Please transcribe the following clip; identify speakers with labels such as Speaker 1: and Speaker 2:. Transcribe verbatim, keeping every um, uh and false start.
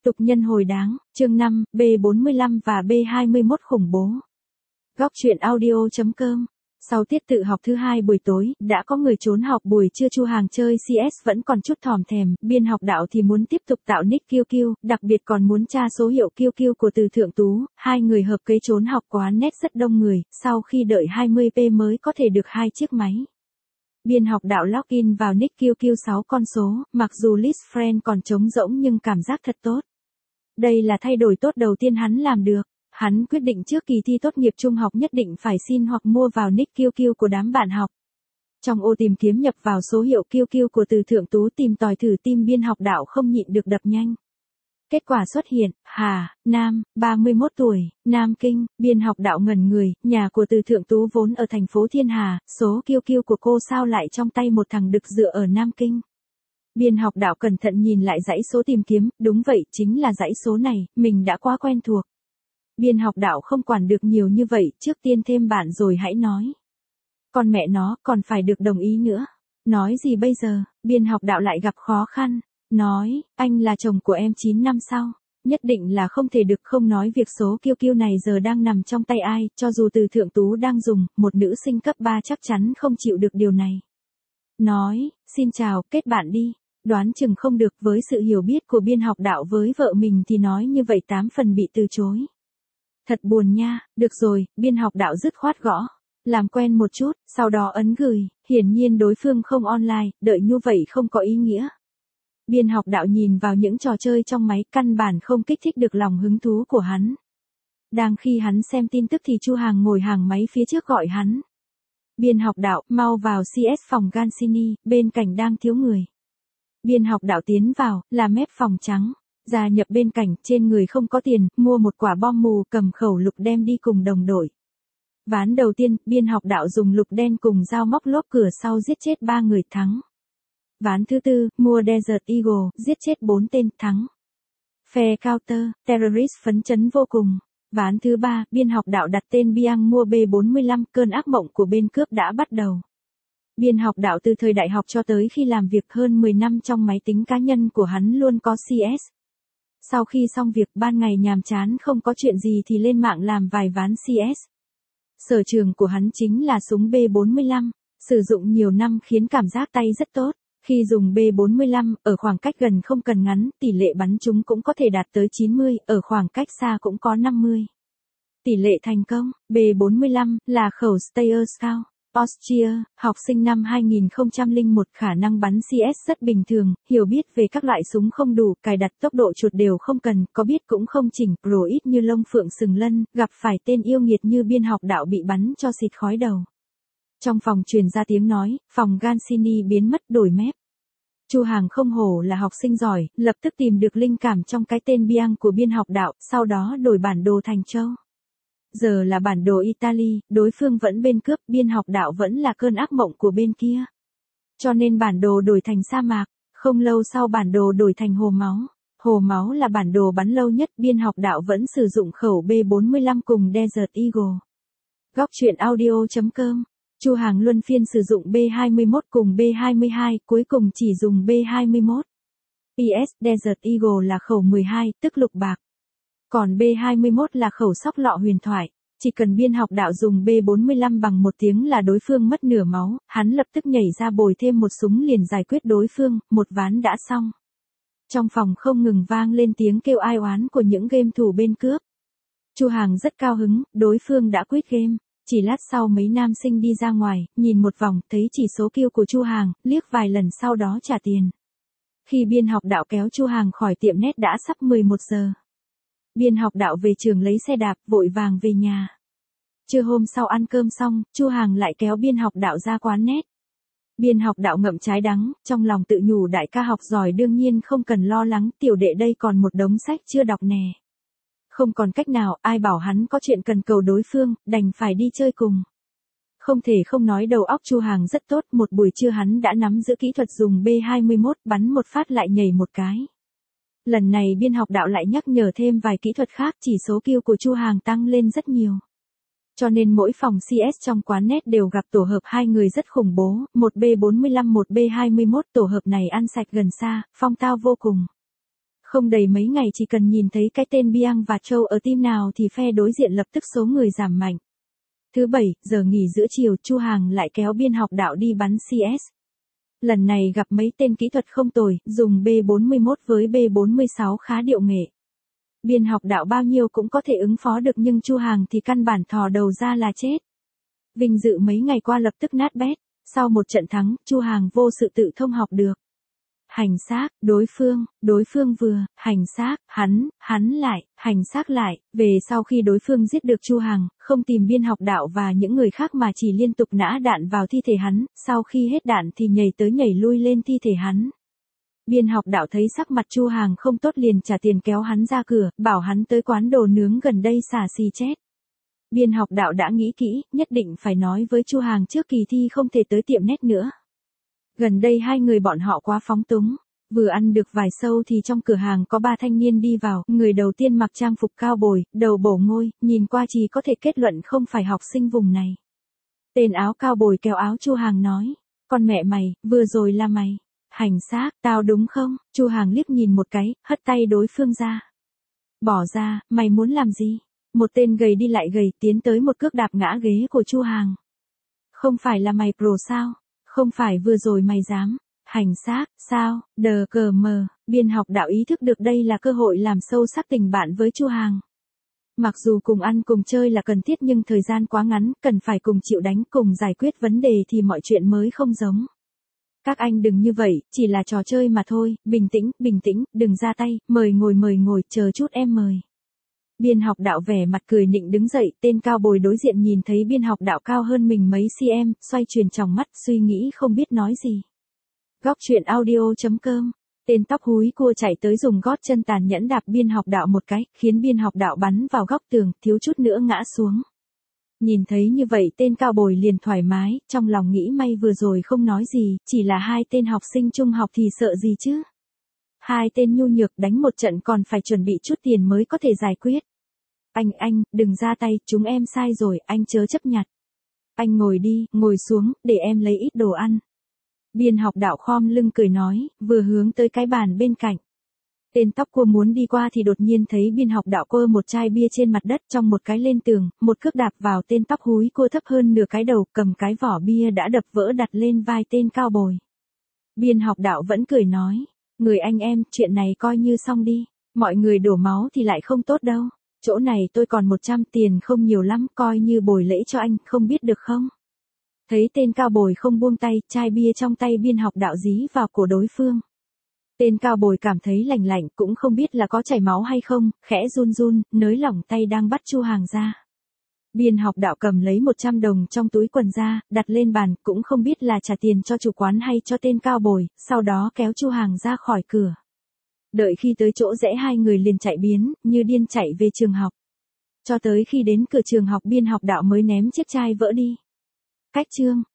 Speaker 1: Tục nhân hồi đáng, chương năm, B bốn mươi lăm và B hai mươi mốt khủng bố. Góc truyện audio.com. Sau tiết tự học thứ hai buổi tối, đã có người trốn học buổi trưa. Chu Hàng chơi xê ét vẫn còn chút thòm thèm, biên học đạo thì muốn tiếp tục tạo nick kiu kiu, đặc biệt còn muốn tra số hiệu kiu kiu của Từ Thượng Tú. Hai người hợp kế trốn học quán net rất đông người, sau khi đợi hai mươi phút mới có thể được hai chiếc máy. Biên học đạo login vào nick kiu kiu sáu con số, mặc dù list friend còn trống rỗng nhưng cảm giác thật tốt. Đây là thay đổi tốt đầu tiên hắn làm được. Hắn quyết định trước kỳ thi tốt nghiệp trung học nhất định phải xin hoặc mua vào nick kiu kiu của đám bạn học. Trong ô tìm kiếm nhập vào số hiệu kiu kiu của Từ Thượng Tú, tìm tòi thử, tim biên học đạo không nhịn được đập nhanh. Kết quả xuất hiện, Hà, nam, ba mươi mốt tuổi, Nam Kinh. Biên học đạo ngẩn người, nhà của Từ Thượng Tú vốn ở thành phố Thiên Hà, số kiu kiu của cô sao lại trong tay một thằng đực dựa ở Nam Kinh. Biên học đạo cẩn thận nhìn lại dãy số tìm kiếm, đúng vậy, chính là dãy số này, mình đã quá quen thuộc. Biên học đạo không quản được nhiều như vậy, trước tiên thêm bạn rồi hãy nói. Còn mẹ nó, còn phải được đồng ý nữa. Nói gì bây giờ, biên học đạo lại gặp khó khăn. Nói, anh là chồng của em chín năm sau. Nhất định là không thể được, không nói việc số kiu kiu này giờ đang nằm trong tay ai, cho dù Từ Thượng Tú đang dùng, một nữ sinh cấp ba chắc chắn không chịu được điều này. Nói, xin chào, kết bạn đi. Đoán chừng không được, với sự hiểu biết của biên học đạo với vợ mình thì nói như vậy tám phần bị từ chối. Thật buồn nha, được rồi, biên học đạo dứt khoát gõ. Làm quen một chút, sau đó ấn gửi, hiển nhiên đối phương không online, đợi như vậy không có ý nghĩa. Biên học đạo nhìn vào những trò chơi trong máy, căn bản không kích thích được lòng hứng thú của hắn. Đang khi hắn xem tin tức thì Chu Hàng ngồi hàng máy phía trước gọi hắn. Biên học đạo, mau vào xê ét phòng Gansini, bên cạnh đang thiếu người. Biên học đạo tiến vào, là mép phòng trắng. Gia nhập bên cạnh, trên người không có tiền, mua một quả bom mù, cầm khẩu lục đem đi cùng đồng đội. Ván đầu tiên, biên học đạo dùng lục đen cùng dao móc lốp cửa sau giết chết ba người, thắng. Ván thứ tư, mua Desert Eagle, giết chết bốn tên, thắng. Phe counter, terrorist phấn chấn vô cùng. Ván thứ ba, biên học đạo đặt tên Biang mua B bốn mươi lăm, cơn ác mộng của bên cướp đã bắt đầu. Biên học đạo từ thời đại học cho tới khi làm việc hơn mười năm trong máy tính cá nhân của hắn luôn có xê ét. Sau khi xong việc, ban ngày nhàm chán không có chuyện gì thì lên mạng làm vài ván xê ét. Sở trường của hắn chính là súng B bốn mươi lăm, sử dụng nhiều năm khiến cảm giác tay rất tốt. Khi dùng B bốn mươi lăm, ở khoảng cách gần không cần ngắn, tỷ lệ bắn trúng cũng có thể đạt tới chín mươi, ở khoảng cách xa cũng có năm mươi. Tỷ lệ thành công, B bốn mươi lăm, là khẩu Steyr Scout. Austria, học sinh năm hai nghìn không trăm lẻ một, khả năng bắn xê ét rất bình thường, hiểu biết về các loại súng không đủ, cài đặt tốc độ chuột đều không cần, có biết cũng không chỉnh, pro ít như lông phượng sừng lân, gặp phải tên yêu nghiệt như biên học đạo bị bắn cho xịt khói đầu. Trong phòng truyền ra tiếng nói, phòng Gansini biến mất, đổi mép. Chu Hàng không hổ là học sinh giỏi, lập tức tìm được linh cảm trong cái tên Biang của biên học đạo, sau đó đổi bản đồ thành châu. Giờ là bản đồ Italy, đối phương vẫn bên cướp, biên học đạo vẫn là cơn ác mộng của bên kia. Cho nên bản đồ đổi thành sa mạc, không lâu sau bản đồ đổi thành hồ máu. Hồ máu là bản đồ bắn lâu nhất, biên học đạo vẫn sử dụng khẩu B bốn mươi lăm cùng Desert Eagle. Góc truyện audio.com. Chu Hàng luân phiên sử dụng B hai mươi mốt cùng B hai mươi hai, cuối cùng chỉ dùng B hai mươi mốt. pê ét Desert Eagle là khẩu mười hai, tức lục bạc. Còn B hai mươi mốt là khẩu sóc lọ huyền thoại. Chỉ cần biên học đạo dùng B bốn mươi lăm bằng một tiếng là đối phương mất nửa máu, hắn lập tức nhảy ra bồi thêm một súng liền giải quyết đối phương, một ván đã xong. Trong phòng không ngừng vang lên tiếng kêu ai oán của những game thủ bên cướp. Chu Hàng rất cao hứng, đối phương đã quit game. Chỉ lát sau mấy nam sinh đi ra ngoài, nhìn một vòng, thấy chỉ số kill của Chu Hàng, liếc vài lần sau đó trả tiền. Khi biên học đạo kéo Chu Hàng khỏi tiệm net đã sắp mười một giờ. Biên học đạo về trường lấy xe đạp, vội vàng về nhà. Trưa hôm sau ăn cơm xong, Chu Hàng lại kéo biên học đạo ra quán net. Biên học đạo ngậm trái đắng, trong lòng tự nhủ đại ca học giỏi đương nhiên không cần lo lắng, tiểu đệ đây còn một đống sách chưa đọc nè. Không còn cách nào, ai bảo hắn có chuyện cần cầu đối phương, đành phải đi chơi cùng. Không thể không nói đầu óc Chu Hàng rất tốt, một buổi trưa hắn đã nắm giữ kỹ thuật dùng B hai mươi mốt, bắn một phát lại nhảy một cái. Lần này biên học đạo lại nhắc nhở thêm vài kỹ thuật khác, chỉ số kill của Chu Hàng tăng lên rất nhiều. Cho nên mỗi phòng xê ét trong quán net đều gặp tổ hợp hai người rất khủng bố, một B bốn mươi lăm một B hai mươi mốt, tổ hợp này ăn sạch gần xa, phong tao vô cùng. Không đầy mấy ngày chỉ cần nhìn thấy cái tên Biang và Châu ở team nào thì phe đối diện lập tức số người giảm mạnh. Thứ bảy, giờ nghỉ giữa chiều, Chu Hàng lại kéo Biên Học Đạo đi bắn xê ét. Lần này gặp mấy tên kỹ thuật không tồi, dùng B bốn mươi mốt với B bốn mươi sáu khá điệu nghệ. Biên Học Đạo bao nhiêu cũng có thể ứng phó được nhưng Chu Hàng thì căn bản thò đầu ra là chết. Vinh dự mấy ngày qua lập tức nát bét, sau một trận thắng, Chu Hàng vô sự tự thông học được. Hành xác, đối phương, đối phương vừa, hành xác, hắn, hắn lại, hành xác lại, về sau khi đối phương giết được Chu Hàng, không tìm Biên Học Đạo và những người khác mà chỉ liên tục nã đạn vào thi thể hắn, sau khi hết đạn thì nhảy tới nhảy lui lên thi thể hắn. Biên Học Đạo thấy sắc mặt Chu Hàng không tốt liền trả tiền kéo hắn ra cửa, bảo hắn tới quán đồ nướng gần đây xả xì chết. Biên Học Đạo đã nghĩ kỹ, nhất định phải nói với Chu Hàng trước kỳ thi không thể tới tiệm nét nữa. Gần đây hai người bọn họ quá phóng túng, vừa ăn được vài sâu thì trong cửa hàng có ba thanh niên đi vào, người đầu tiên mặc trang phục cao bồi, đầu bổ ngôi, nhìn qua chỉ có thể kết luận không phải học sinh vùng này. Tên áo cao bồi kéo áo Chu Hàng nói, con mẹ mày, vừa rồi là mày. Hành xác, tao đúng không? Chu Hàng liếc nhìn một cái, hất tay đối phương ra. Bỏ ra, mày muốn làm gì? Một tên gầy đi lại gầy tiến tới một cước đạp ngã ghế của Chu Hàng. Không phải là mày pro sao? Không phải vừa rồi mày dám. Hành xác, sao? Đờ cờ mờ, Biên Học Đạo ý thức được đây là cơ hội làm sâu sắc tình bạn với Chu Hàng. Mặc dù cùng ăn cùng chơi là cần thiết nhưng thời gian quá ngắn, cần phải cùng chịu đánh cùng giải quyết vấn đề thì mọi chuyện mới không giống. Các anh đừng như vậy, chỉ là trò chơi mà thôi, bình tĩnh, bình tĩnh, đừng ra tay, mời ngồi mời ngồi, chờ chút em mời. Biên Học Đạo vẻ mặt cười nịnh đứng dậy, tên cao bồi đối diện nhìn thấy Biên Học Đạo cao hơn mình mấy cm, xoay chuyển tròng mắt, suy nghĩ không biết nói gì. Góc truyện audio chấm com, tên tóc húi cua chạy tới dùng gót chân tàn nhẫn đạp Biên Học Đạo một cái, khiến Biên Học Đạo bắn vào góc tường, thiếu chút nữa ngã xuống. Nhìn thấy như vậy tên cao bồi liền thoải mái, trong lòng nghĩ may vừa rồi không nói gì, chỉ là hai tên học sinh trung học thì sợ gì chứ. Hai tên nhu nhược đánh một trận còn phải chuẩn bị chút tiền mới có thể giải quyết. Anh, anh, đừng ra tay, chúng em sai rồi, anh chớ chấp nhặt. Anh ngồi đi, ngồi xuống, để em lấy ít đồ ăn. Biên Học Đạo khom lưng cười nói, vừa hướng tới cái bàn bên cạnh. Tên tóc cua muốn đi qua thì đột nhiên thấy Biên Học Đạo quơ một chai bia trên mặt đất trong một cái lên tường, một cước đạp vào tên tóc húi cua thấp hơn nửa cái đầu, cầm cái vỏ bia đã đập vỡ đặt lên vai tên cao bồi. Biên Học Đạo vẫn cười nói, người anh em, chuyện này coi như xong đi, mọi người đổ máu thì lại không tốt đâu, chỗ này tôi còn một trăm tiền không nhiều lắm, coi như bồi lễ cho anh, không biết được không? Thấy tên cao bồi không buông tay, chai bia trong tay Biên Học Đạo dí vào cổ đối phương. Tên cao bồi cảm thấy lạnh lạnh, cũng không biết là có chảy máu hay không, khẽ run run, nới lỏng tay đang bắt Chu Hàng ra. Biên Học Đạo cầm lấy một trăm đồng trong túi quần ra, đặt lên bàn, cũng không biết là trả tiền cho chủ quán hay cho tên cao bồi, sau đó kéo Chu Hàng ra khỏi cửa. Đợi khi tới chỗ rẽ hai người liền chạy biến, như điên chạy về trường học. Cho tới khi đến cửa trường học Biên Học Đạo mới ném chiếc chai vỡ đi. Cách chương.